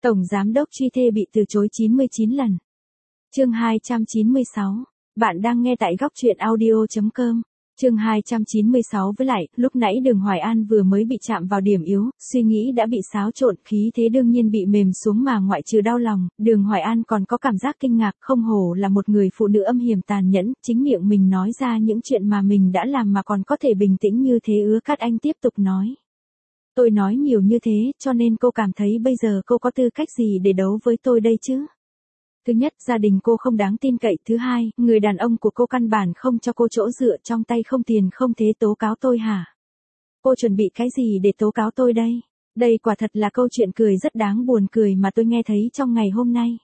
Tổng giám đốc truy thê bị từ chối 99 lần. Chương 296. Bạn đang nghe tại góc truyện audio.com. Chương 296. Với lại, lúc nãy Đường Hoài An vừa mới bị chạm vào điểm yếu, suy nghĩ đã bị xáo trộn, khí thế đương nhiên bị mềm xuống, mà ngoại trừ đau lòng, Đường Hoài An còn có cảm giác kinh ngạc, không hổ là một người phụ nữ âm hiểm tàn nhẫn, chính miệng mình nói ra những chuyện mà mình đã làm mà còn có thể bình tĩnh như thế ư? Cát Anh tiếp tục nói. Tôi nói nhiều như thế, cho nên cô cảm thấy bây giờ cô có tư cách gì để đấu với tôi đây chứ? Thứ nhất, gia đình cô không đáng tin cậy. Thứ hai, người đàn ông của cô căn bản không cho cô chỗ dựa, trong tay không tiền không thế tố cáo tôi hả? Cô chuẩn bị cái gì để tố cáo tôi đây? Đây quả thật là câu chuyện cười rất đáng buồn cười mà tôi nghe thấy trong ngày hôm nay.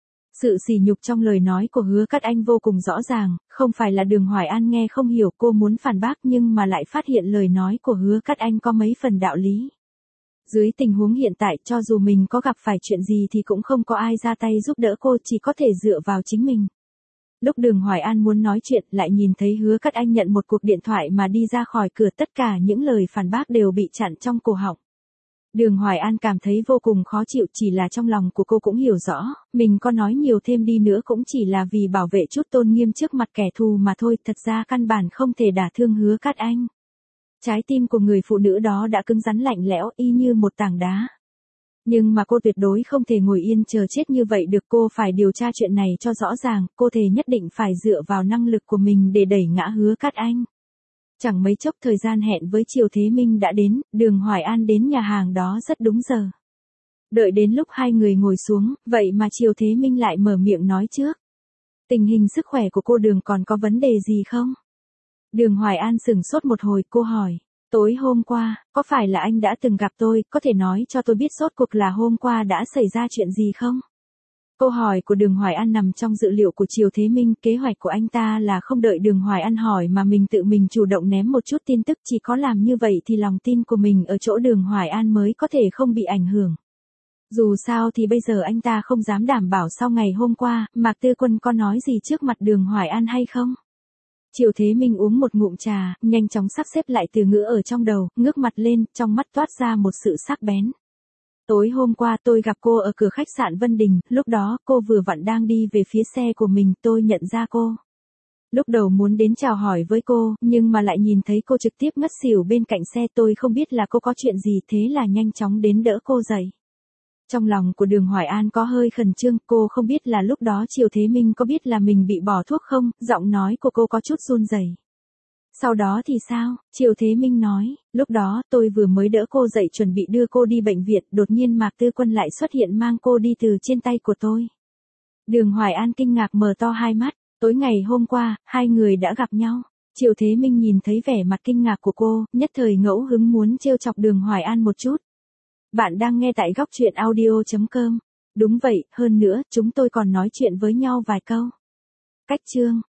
Sự sỉ nhục trong lời nói của Hứa Cát Anh vô cùng rõ ràng, không phải là Đường Hoài An nghe không hiểu, cô muốn phản bác nhưng mà lại phát hiện lời nói của Hứa Cát Anh có mấy phần đạo lý. Dưới tình huống hiện tại, cho dù mình có gặp phải chuyện gì thì cũng không có ai ra tay giúp đỡ cô, chỉ có thể dựa vào chính mình. Lúc Đường Hoài An muốn nói chuyện, lại nhìn thấy Hứa Cát Anh nhận một cuộc điện thoại mà đi ra khỏi cửa, tất cả những lời phản bác đều bị chặn trong cổ họng. Đường Hoài An cảm thấy vô cùng khó chịu, chỉ là trong lòng của cô cũng hiểu rõ, mình có nói nhiều thêm đi nữa cũng chỉ là vì bảo vệ chút tôn nghiêm trước mặt kẻ thù mà thôi, thật ra căn bản không thể đả thương Hứa Cát Anh. Trái tim của người phụ nữ đó đã cứng rắn lạnh lẽo y như một tảng đá. Nhưng mà cô tuyệt đối không thể ngồi yên chờ chết như vậy được, cô phải điều tra chuyện này cho rõ ràng, cô thề nhất định phải dựa vào năng lực của mình để đẩy ngã Hứa Cát Anh. Chẳng mấy chốc thời gian hẹn với Triều Thế Minh đã đến, Đường Hoài An đến nhà hàng đó rất đúng giờ. Đợi đến lúc hai người ngồi xuống, vậy mà Triều Thế Minh lại mở miệng nói trước. Tình hình sức khỏe của cô Đường còn có vấn đề gì không? Đường Hoài An sửng sốt một hồi, cô hỏi. Tối hôm qua, có phải là anh đã từng gặp tôi, có thể nói cho tôi biết rốt cuộc là hôm qua đã xảy ra chuyện gì không? Câu hỏi của Đường Hoài An nằm trong dự liệu của Triều Thế Minh, kế hoạch của anh ta là không đợi Đường Hoài An hỏi mà mình tự mình chủ động ném một chút tin tức, chỉ có làm như vậy thì lòng tin của mình ở chỗ Đường Hoài An mới có thể không bị ảnh hưởng. Dù sao thì bây giờ anh ta không dám đảm bảo sau ngày hôm qua, Mạc Tư Quân có nói gì trước mặt Đường Hoài An hay không? Triều Thế Minh uống một ngụm trà, nhanh chóng sắp xếp lại từ ngữ ở trong đầu, ngước mặt lên, trong mắt toát ra một sự sắc bén. Tối hôm qua tôi gặp cô ở cửa khách sạn Vân Đình, lúc đó cô vừa vặn đang đi về phía xe của mình, tôi nhận ra cô. Lúc đầu muốn đến chào hỏi với cô, nhưng mà lại nhìn thấy cô trực tiếp ngất xỉu bên cạnh xe, tôi không biết là cô có chuyện gì, thế là nhanh chóng đến đỡ cô dậy. Trong lòng của Đường Hoài An có hơi khẩn trương, cô không biết là lúc đó Triều Thế Minh có biết là mình bị bỏ thuốc không, giọng nói của cô có chút run rẩy. Sau đó thì sao? Triều Thế Minh nói, lúc đó tôi vừa mới đỡ cô dậy chuẩn bị đưa cô đi bệnh viện, đột nhiên Mạc Tư Quân lại xuất hiện mang cô đi từ trên tay của tôi. Đường Hoài An kinh ngạc mở to hai mắt, tối ngày hôm qua, hai người đã gặp nhau. Triều Thế Minh nhìn thấy vẻ mặt kinh ngạc của cô, nhất thời ngẫu hứng muốn trêu chọc Đường Hoài An một chút. Bạn đang nghe tại góc truyện audio.com. Đúng vậy, hơn nữa, chúng tôi còn nói chuyện với nhau vài câu. Cách chương.